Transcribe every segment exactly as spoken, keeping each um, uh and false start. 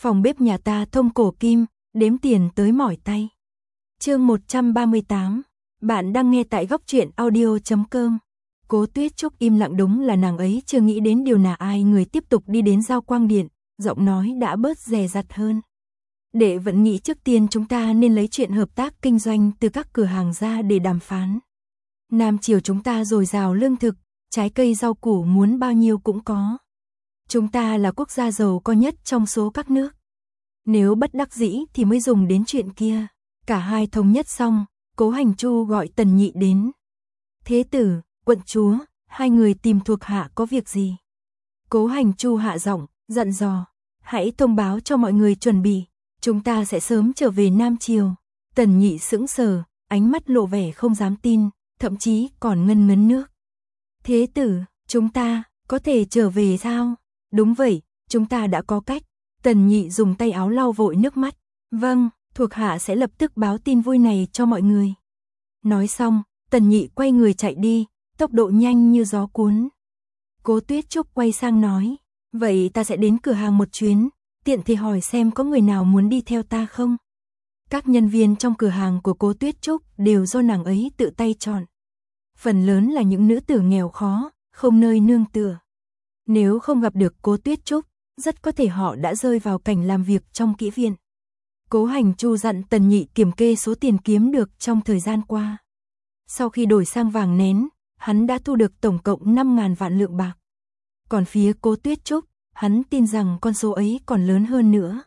Phòng bếp nhà ta thông cổ kim, đếm tiền tới mỏi tay. Chương một trăm ba mươi tám. Bạn đang nghe tại góc truyện audio chấm com. Cố Tuyết Trúc im lặng, đúng là nàng ấy chưa nghĩ đến điều nào. Ai người tiếp tục đi đến Giao Quang Điện, giọng nói đã bớt dè dặt hơn. Đệ vẫn nghĩ trước tiên chúng ta nên lấy chuyện hợp tác kinh doanh từ các cửa hàng ra để đàm phán. Nam Triều chúng ta dồi dào lương thực, trái cây rau củ muốn bao nhiêu cũng có. Chúng ta là quốc gia giàu có nhất trong số các nước. Nếu bất đắc dĩ thì mới dùng đến chuyện kia. Cả hai thống nhất xong, Cố Hành Chu gọi Tần Nhị đến. Thế tử, quận chúa, hai người tìm thuộc hạ có việc gì? Cố Hành Chu hạ giọng, dặn dò, hãy thông báo cho mọi người chuẩn bị, chúng ta sẽ sớm trở về Nam Triều. Tần Nhị sững sờ, ánh mắt lộ vẻ không dám tin, thậm chí còn ngân ngấn nước. Thế tử, chúng ta có thể trở về sao? Đúng vậy, chúng ta đã có cách. Tần Nhị dùng tay áo lau vội nước mắt. Vâng, thuộc hạ sẽ lập tức báo tin vui này cho mọi người. Nói xong, Tần Nhị quay người chạy đi, tốc độ nhanh như gió cuốn. Cố Tuyết Trúc quay sang nói, vậy ta sẽ đến cửa hàng một chuyến, tiện thì hỏi xem có người nào muốn đi theo ta không. Các nhân viên trong cửa hàng của Cố Tuyết Trúc đều do nàng ấy tự tay chọn. Phần lớn là những nữ tử nghèo khó, không nơi nương tựa. Nếu không gặp được Cố Tuyết Trúc, rất có thể họ đã rơi vào cảnh làm việc trong kỹ viện. Cố Hành Chu dặn Tần Nhị kiểm kê số tiền kiếm được trong thời gian qua. Sau khi đổi sang vàng nén, hắn đã thu được tổng cộng năm ngàn vạn lượng bạc. Còn phía Cố Tuyết Trúc, hắn tin rằng con số ấy còn lớn hơn nữa.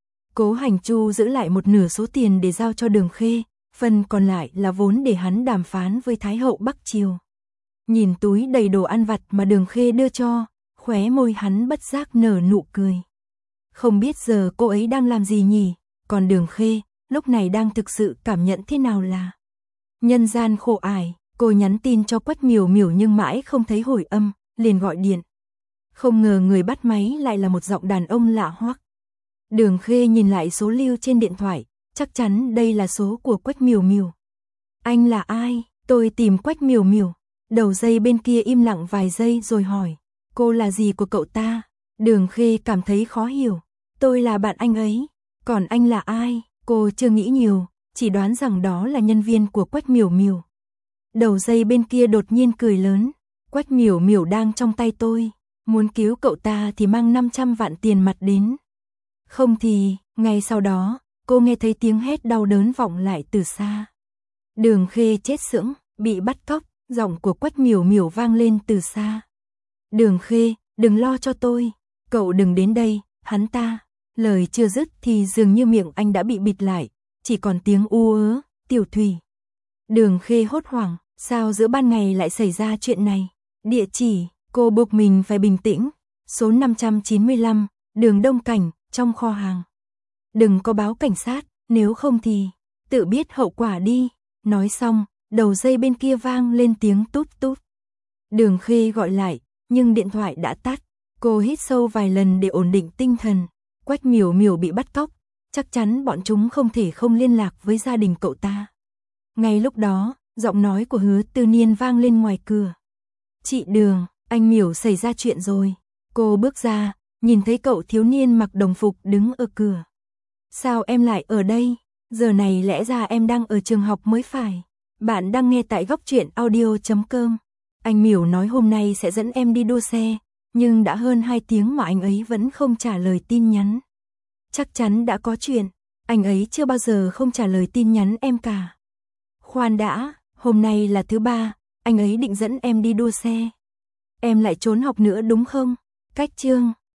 Cố Hành Chu giữ lại một nửa số tiền để giao cho Đường Khê, phần còn lại là vốn để hắn đàm phán với Thái hậu Bắc Triều. Nhìn túi đầy đồ ăn vặt mà Đường Khê đưa cho, khóe môi hắn bất giác nở nụ cười. Không biết giờ cô ấy đang làm gì nhỉ? Còn Đường Khê, lúc này đang thực sự cảm nhận thế nào là nhân gian khổ ải. Cô nhắn tin cho Quách Miểu Miểu nhưng mãi không thấy hồi âm, liền gọi điện. Không ngờ người bắt máy lại là một giọng đàn ông lạ hoắc. Đường Khê nhìn lại số lưu trên điện thoại, chắc chắn đây là số của Quách Miểu Miểu. Anh là ai? Tôi tìm Quách Miểu Miểu. Đầu dây bên kia im lặng vài giây rồi hỏi, cô là gì của cậu ta? Đường Khê cảm thấy khó hiểu. Tôi là bạn anh ấy. Còn anh là ai? Cô chưa nghĩ nhiều, chỉ đoán rằng đó là nhân viên của Quách Miểu Miểu. Đầu dây bên kia đột nhiên cười lớn. Quách Miểu Miểu đang trong tay tôi. Muốn cứu cậu ta thì mang năm trăm vạn tiền mặt đến. Không thì, ngay sau đó, cô nghe thấy tiếng hét đau đớn vọng lại từ xa. Đường Khê chết sững, bị bắt cóc, giọng của Quách Miểu Miểu vang lên từ xa. Đường Khê, đừng lo cho tôi, cậu đừng đến đây, hắn ta. Lời chưa dứt thì dường như miệng anh đã bị bịt lại, chỉ còn tiếng u ớ, Tiểu Thủy. Đường Khê hốt hoảng, sao giữa ban ngày lại xảy ra chuyện này? Địa chỉ, cô buộc mình phải bình tĩnh, số năm trăm chín mươi lăm, đường Đông Cảnh, trong kho hàng. Đừng có báo cảnh sát, nếu không thì tự biết hậu quả đi. Nói xong, đầu dây bên kia vang lên tiếng tút tút. Đường Khê gọi lại, nhưng điện thoại đã tắt. Cô hít sâu vài lần để ổn định tinh thần. Quách Miểu Miểu bị bắt cóc, chắc chắn bọn chúng không thể không liên lạc với gia đình cậu ta. Ngay lúc đó, giọng nói của Hứa Tư Niên vang lên ngoài cửa. Chị Đường, anh Miểu xảy ra chuyện rồi. Cô bước ra, nhìn thấy cậu thiếu niên mặc đồng phục đứng ở cửa. Sao em lại ở đây? Giờ này lẽ ra em đang ở trường học mới phải. Bạn đang nghe tại góc truyện audio chấm com. Anh Miểu nói hôm nay sẽ dẫn em đi đua xe, nhưng đã hơn hai tiếng mà anh ấy vẫn không trả lời tin nhắn. Chắc chắn đã có chuyện, anh ấy chưa bao giờ không trả lời tin nhắn em cả. Khoan đã, hôm nay là thứ ba, anh ấy định dẫn em đi đua xe. Em lại trốn học nữa đúng không? Cách chương,